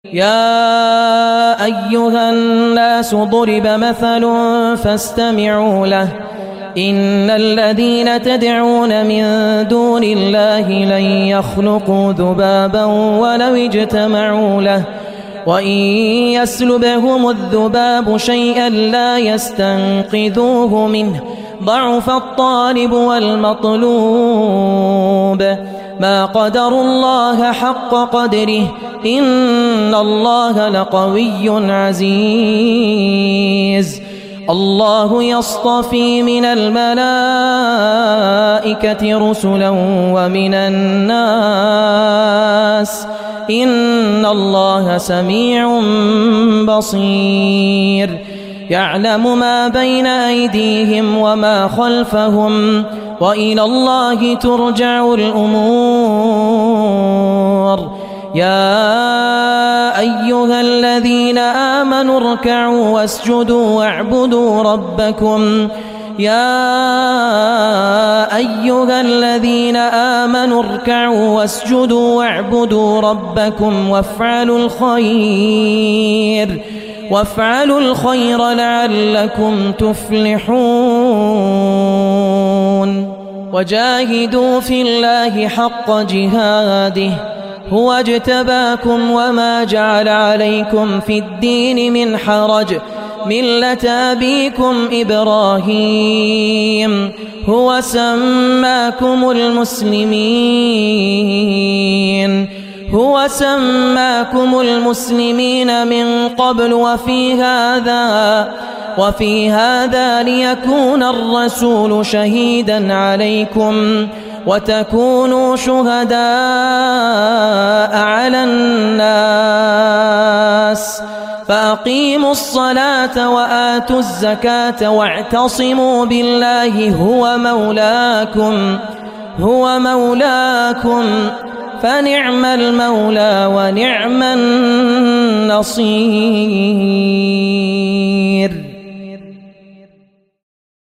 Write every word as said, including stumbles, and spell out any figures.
يا أيها الناس ضرب مثل فاستمعوا له إن الذين تدعون من دون الله لن يخلقوا ذبابا ولو اجتمعوا له وإن يسلبهم الذباب شيئا لا يستنقذوه منه ضعف الطالب والمطلوب ما قدروا الله حق قدره إن الله لقوي عزيز الله يصطفي من الملائكة رسلا ومن الناس إن الله سميع بصير يعلم ما بين أيديهم وما خلفهم وإلى الله ترجع الأمور يا أيها الذين آمنوا اركعوا واسجدوا واعبدوا ربكم يا أيها الذين آمنوا اركعوا واسجدوا واعبدوا ربكم وافعلوا الخير وافعلوا الخير لعلكم تفلحون وجاهدوا في الله حق جهاده هو اجتباكم وما جعل عليكم في الدين من حرج ملة أبيكم إبراهيم هو سماكم المسلمين هو سماكم المسلمين من قبل وفي هذا وفي هذا ليكون الرسول شهيدا عليكم وتكونوا شهداء على الناس فأقيموا الصلاة وآتوا الزكاة واعتصموا بالله هو مولاكم هو مولاكم فنعم المولى ونعم النصير.